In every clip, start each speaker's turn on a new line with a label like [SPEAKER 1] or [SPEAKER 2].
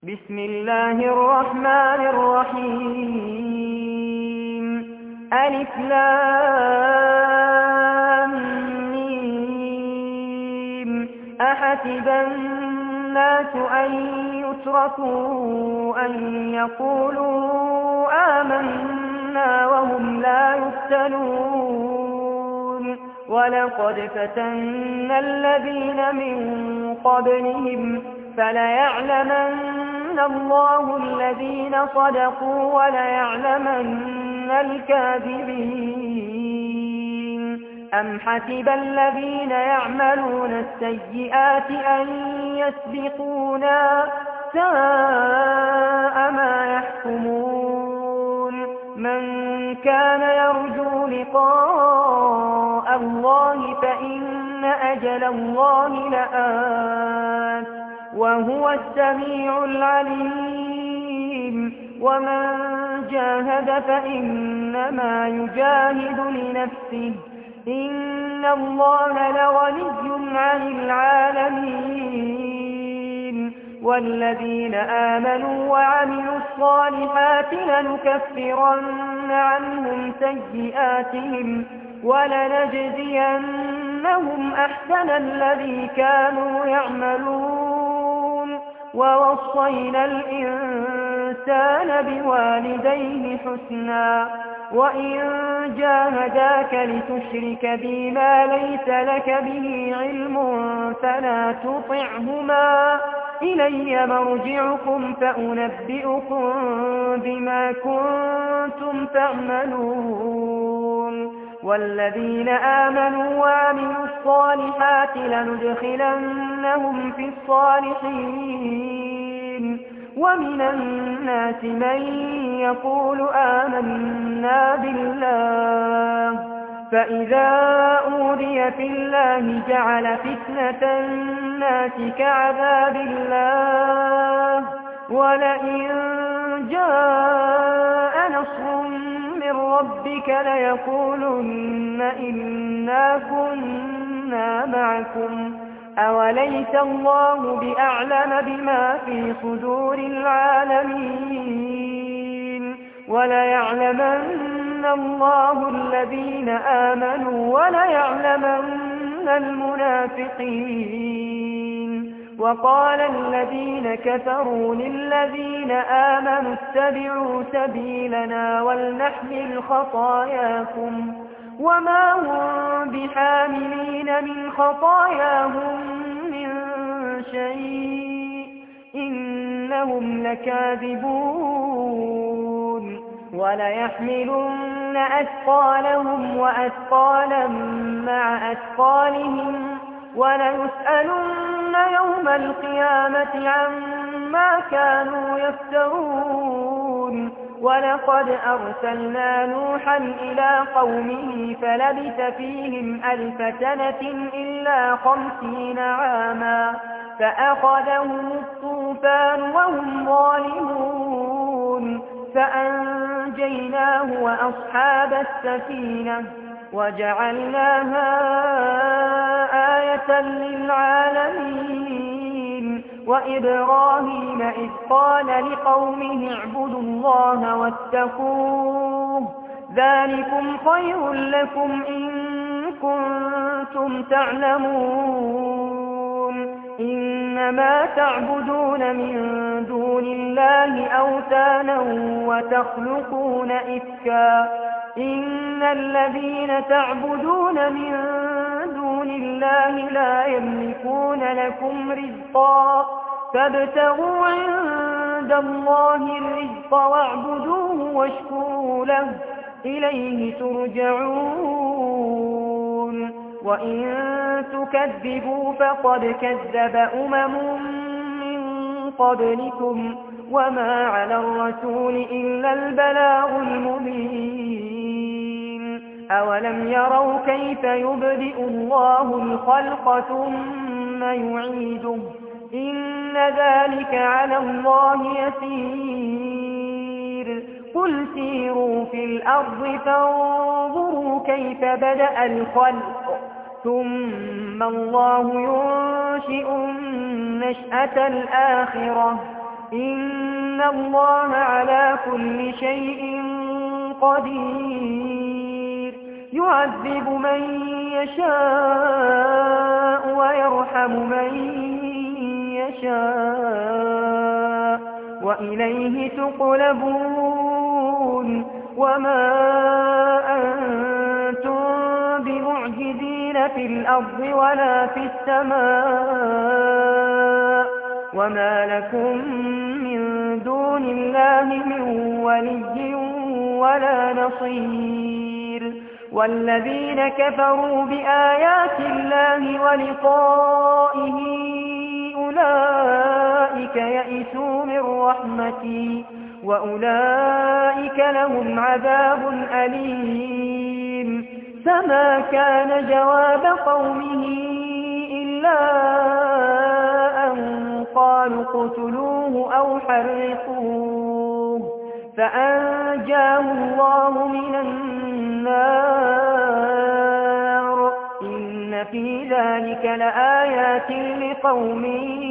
[SPEAKER 1] بسم الله الرحمن الرحيم ألف لام ميم أحسب الناس أن يتركوا أن يقولوا آمنا وهم لا يفتنون ولقد فتنا الذين من قبلهم فليعلمن الله الذين صدقوا وليعلمن الكاذبين أم حسب الذين يعملون السيئات أن يسبقونا ساء ما يحكمون من كان يرجو لقاء الله فإن أجل الله لآت وهو السميع العليم ومن جاهد فإنما يجاهد لنفسه إن الله لغني عن العالمين والذين آمنوا وعملوا الصالحات لنكفرن عنهم سيئاتهم ولنجزينهم أحسن الذي كانوا يعملون ووصينا الإنسان بوالديه حسنا وإن جاهداك لتشرك بي ما ليس لك به علم فلا تطعهما إلي مرجعكم فأنبئكم بما كنتم تعملون والذين آمنوا وعملوا الصالحات لندخلنهم في الصالحين ومن الناس من يقول آمنا بالله فإذا أوذي في الله جعل فتنة الناس كعذاب الله ولئن جاء نصر من ربك ليقولن إنا كنا معكم أوليس الله بأعلم بما في صدور العالمين وليعلمن الله الذين آمنوا وليعلمن المنافقين وقال الذين كفروا للذين آمنوا اتبعوا سبيلنا ولنحمل خطاياكم وما هم بحاملين من خطاياهم من شيء إنهم لكاذبون وليحملن أثقالهم وأثقالا مع أثقالهم وليسألن يوم القيامة عما كانوا يفترون ولقد أرسلنا نوحا إلى قومه فلبث فيهم 1000 سنة إلا 50 عاما فأخذهم الطوفان وهم ظالمون فأنجيناه وأصحاب السفينة وجعلناها آية للعالمين وإبراهيم إذ قال لقومه اعبدوا الله واتقوه ذلكم خير لكم إن كنتم تعلمون إنما تعبدون من دون الله أوثانا وتخلقون إفكا إن الذين تعبدون من دون الله لا يملكون لكم رزقا فابتغوا عند الله الرزق واعبدوه واشكروا له إليه ترجعون وإن تكذبوا فقد كذب من قبلكم وما على الرسول إلا البلاغ المبين أولم يروا كيف يبدئ الله الخلق ثم يعيده إن ذلك على الله يسير قل سيروا في الأرض فانظروا كيف بدأ الخلق ثم الله ينشئ النشأة الآخرة إن الله على كل شيء قدير يعذب من يشاء ويرحم من يشاء وإليه تقلبون وما أنتم بمعجزين في الأرض ولا في السماء وما لكم من دون الله من ولي ولا نصير والذين كفروا بآيات الله ولقائه أولئك يئسوا من رحمتي وأولئك لهم عذاب أليم فما كان جواب قومه إلا أن قالوا اقتلوه أو حرقوه فأنجاه الله من النار إن في ذلك لآيات لقوم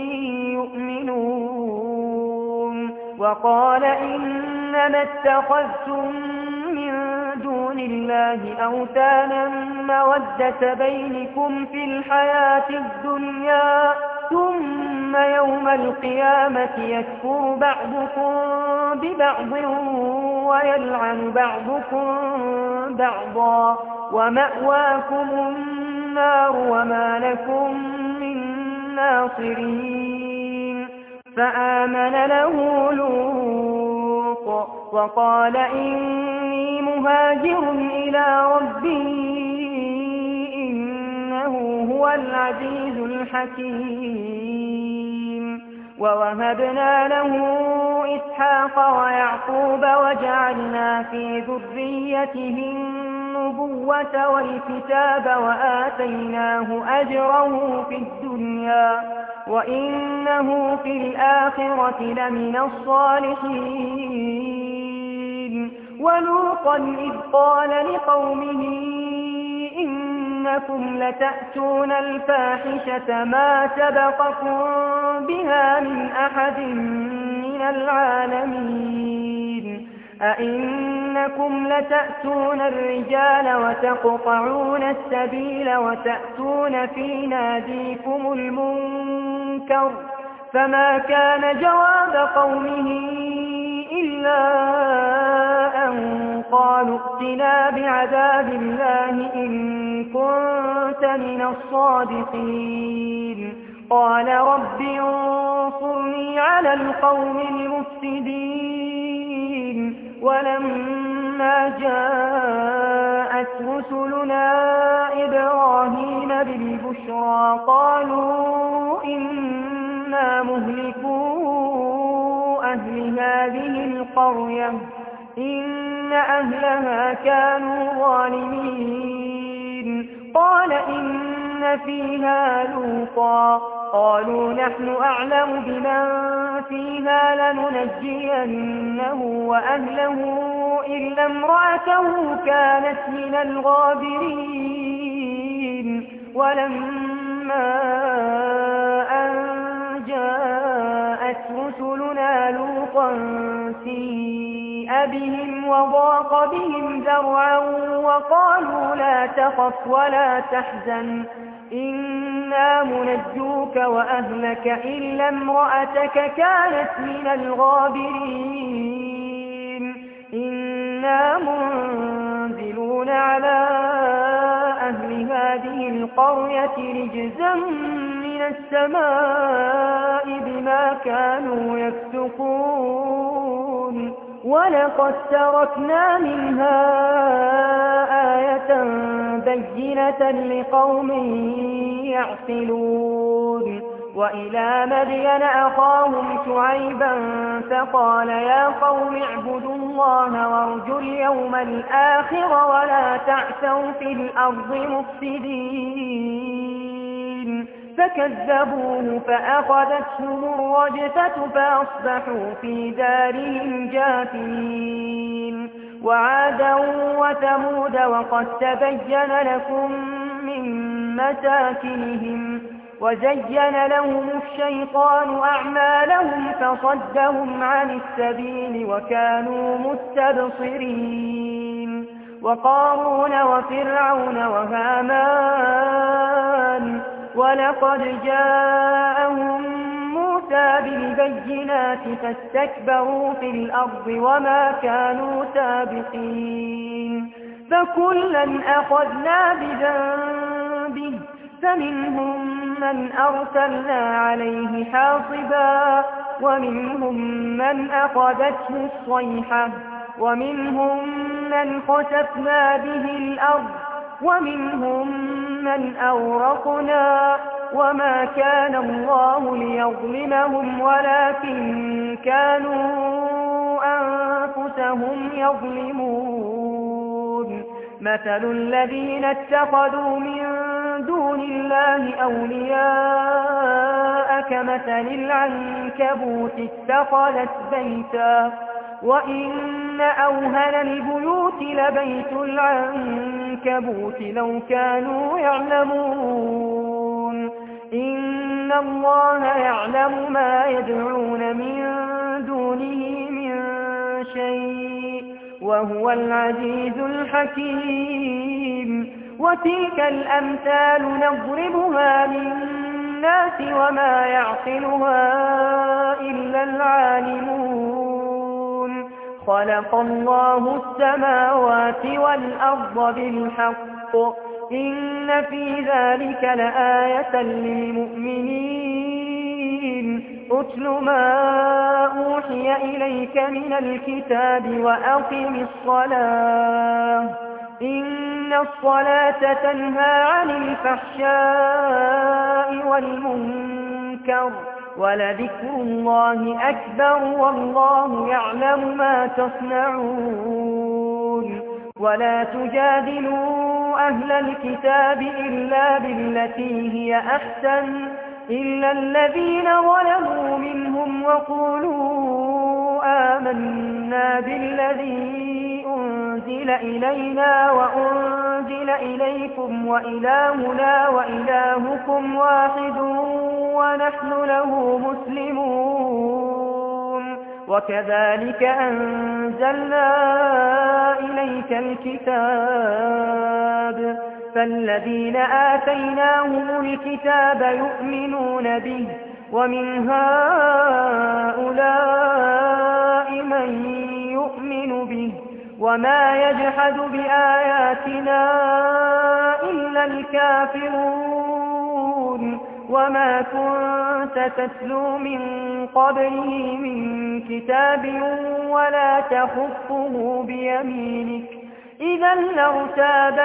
[SPEAKER 1] يؤمنون وقال إنما اتخذتم من دون الله أوثانا مودة بينكم في الحياة الدنيا ثم يوم القيامة يكفر بعضكم ببعض ويلعن بعضكم بعضا ومأواكم النار وما لكم من ناصرين فآمن له لوط وقال إني مهاجر إلى ربي إنه هو العزيز الحكيم ووهبنا له إسحاق ويعقوب وجعلنا في ذريته النبوة والكتاب وآتيناه أجره في الدنيا وإنه في الآخرة لمن الصالحين ولوطا إذ قال لقومه إنكم لتأتون الفاحشة ما سبقكم بها من أحد من العالمين أئنكم لتأتون الرجال وتقطعون السبيل وتأتون في ناديكم المنكر فما كان جواب قومه إلا أن قالوا ائتنا بعذاب الله إن كنت من الصادقين قال رب انصرني على القوم المفسدين ولما جاءت رسلنا إبراهيم بالبشرى قالوا إنا مهلكو أهل هذه القرية إن أهلها كانوا ظالمين قال إن فيها لوطا قالوا نحن أعلم بمن فيها لننجينه وأهله إلا امرأته كانت من الغابرين ولما أن جاءت رسلنا لوطا سيء بهم وضاق بهم ذرعا وقالوا لا تخف ولا تحزن إنا منجوك وأهلك إلا امرأتك كانت من الغابرين إنا منزلون على أهل هذه القرية رجزا من السماء بما كانوا يفسقون ولقد تركنا منها آية بينة لقوم يعقلون وإلى مدين أخاهم شعيبا فقال يا قوم اعبدوا الله وارجوا اليوم الآخر ولا تعثوا في الأرض مفسدين فكذبوه فأخذتهم الرجفة فأصبحوا في دارهم جاثمين وعادا وثمود وقد تبين لكم من مساكنهم وزين لهم الشيطان أعمالهم فصدهم عن السبيل وكانوا مستبصرين وقارون وفرعون وهامان ولقد جاءهم موسى بالبينات فاستكبروا في الأرض وما كانوا سابقين فكلا أخذنا بذنبه فمنهم من أرسلنا عليه حاصبا ومنهم من أخذته الصيحة ومنهم من خسفنا به الأرض ومنهم من أورقنا وما كان الله ليظلمهم ولكن كانوا أنفسهم يظلمون مثل الذين اتخذوا من دون الله أولياء كمثل العنكبوت اتخذت بيتا وإن أوهن البيوت لبيت العنكبوت لو كانوا يعلمون إن الله يعلم ما يدعون من دونه من شيء وهو العزيز الحكيم وتلك الأمثال نضربها للناس وما يعقلها إلا العالمون خلق الله السماوات والأرض بالحق إن في ذلك لآية للمؤمنين أتل ما أوحي إليك من الكتاب وأقم الصلاة إن الصلاة تنهى عن الفحشاء والمنكر ولذكر الله أكبر والله يعلم ما تصنعون ولا تجادلوا أهل الكتاب إلا بالتي هي أحسن إلا الذين ظلموا منهم وقولوا آمنا بالذي أنزل إلينا وأنزل إليكم وإلهنا وإلهكم واحد ونحن له مسلمون وكذلك أنزلنا إليك الكتاب فالذين آتيناهم الكتاب يؤمنون به ومن هؤلاء من يؤمن به وما يجحد بآياتنا إلا الكافرون وما كنت تتلو من قبله من كتاب ولا تخطه بيمينك إذا لارتاب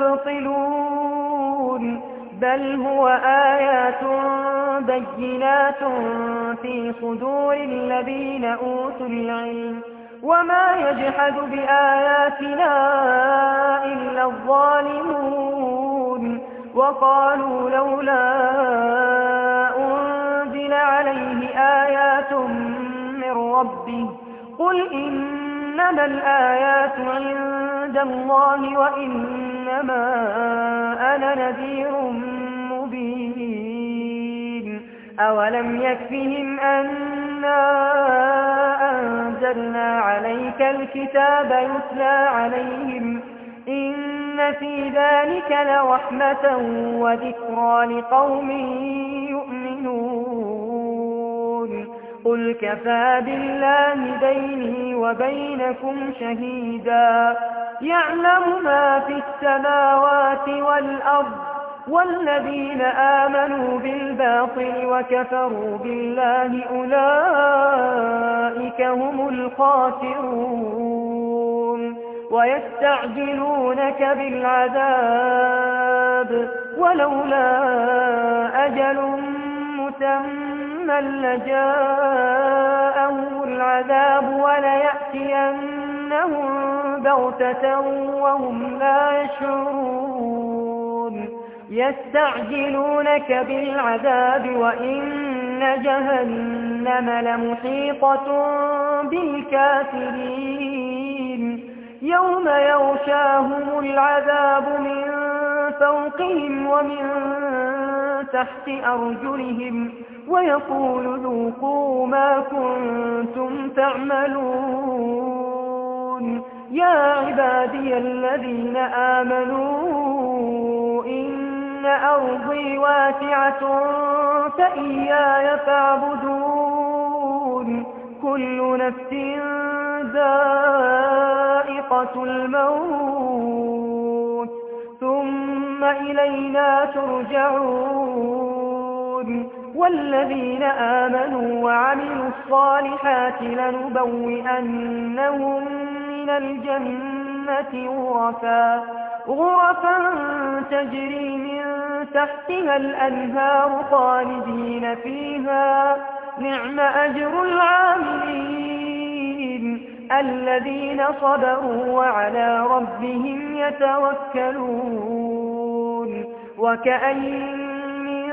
[SPEAKER 1] المبطلون بل هو آيات بينات في صدور الذين أوتوا العلم وما يجحد بآياتنا إلا الظالمون وقالوا لولا أنزل عليه آيات من ربه قل إنما الآيات عند الله وإنما أنا نذير مبين أولم يكفهم أنا أنزلنا عليك الكتاب يتلى عليهم إن في ذلك لرحمة وذكرى لقوم يؤمنون قل كفى بالله بيني وبينكم شهيدا يعلم ما في السماوات والأرض والذين آمنوا بالباطل وكفروا بالله أولئك هم الخاسرون ويستعجلونك بالعذاب ولولا أجل مسمى لجاءهم العذاب وليأتينهم بغتة وهم لا يشعرون يستعجلونك بالعذاب وإن جهنم لمحيطة بالكافرين يوم يغشاهم العذاب من فوقهم ومن تحت أرجلهم ويقول ذوقوا ما كنتم تعملون. يا عبادي الذين آمنوا إن أرضي واسعة فإياي فاعبدون. كل نفس ذائقة الموت ثم إلينا ترجعون. والذين آمنوا وعملوا الصالحات لنبوئنهم من الجنة غرفا تجري من تحتها الأنهار خالدين فيها. نعم أجر العاملين الذين صبروا وعلى ربهم يتوكلون. وكأين من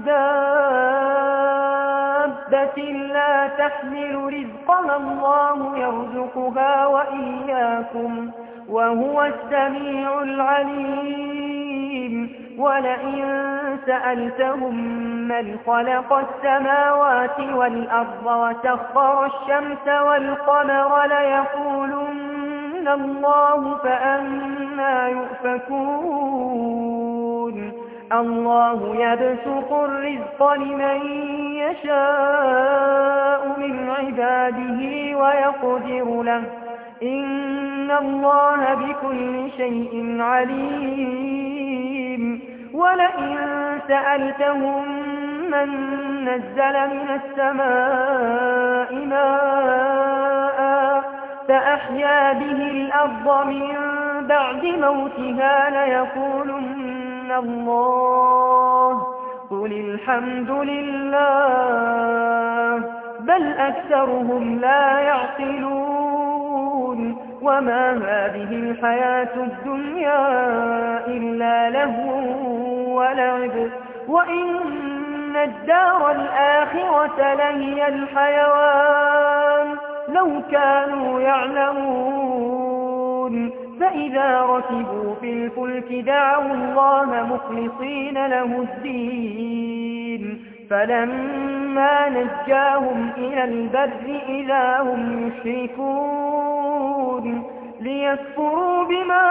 [SPEAKER 1] دابة لا تحمل رزقها الله يرزقها وإياكم وهو السميع العليم. ولئن سألتهم من خلق السماوات والأرض وسخر الشمس والقمر ليقولن الله فأنى يؤفكون. الله يبسط الرزق لمن يشاء من عباده ويقدر له إن الله بكل شيء عليم. ولئن سألتهم من نزل من السماء ماء فأحيا به الأرض من بعد موتها ليقولن الله قل الحمد لله بل أكثرهم لا يعقلون. وما هذه الحياة الدنيا إلا لهو ولعب وإن الدار الآخرة لهي الحيوان لو كانوا يعلمون. فإذا ركبوا في الفلك دعوا الله مخلصين له الدين فلما نجاهم إلى البر إذا هم يشركون. ليكفروا بما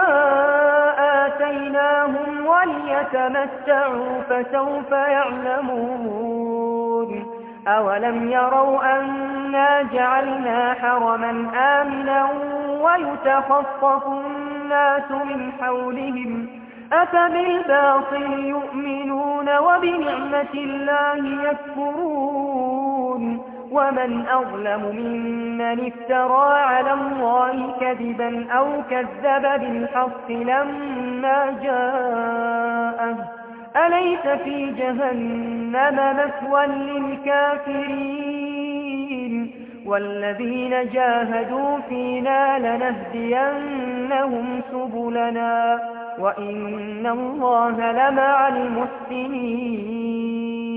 [SPEAKER 1] آتيناهم وليتمتعوا فسوف يعلمون. أولم يروا أنا جعلنا حرما آمنا ويتخطف الناس من حولهم أفبالباطل يؤمنون وبنعمة الله يكفرون. ومن أظلم ممن افترى على الله كذبا أو كذب بالحق لما جاءه أليس في جهنم مثوى للكافرين. والذين جاهدوا فينا لنهدينهم سبلنا وإن الله لمع المحسنين.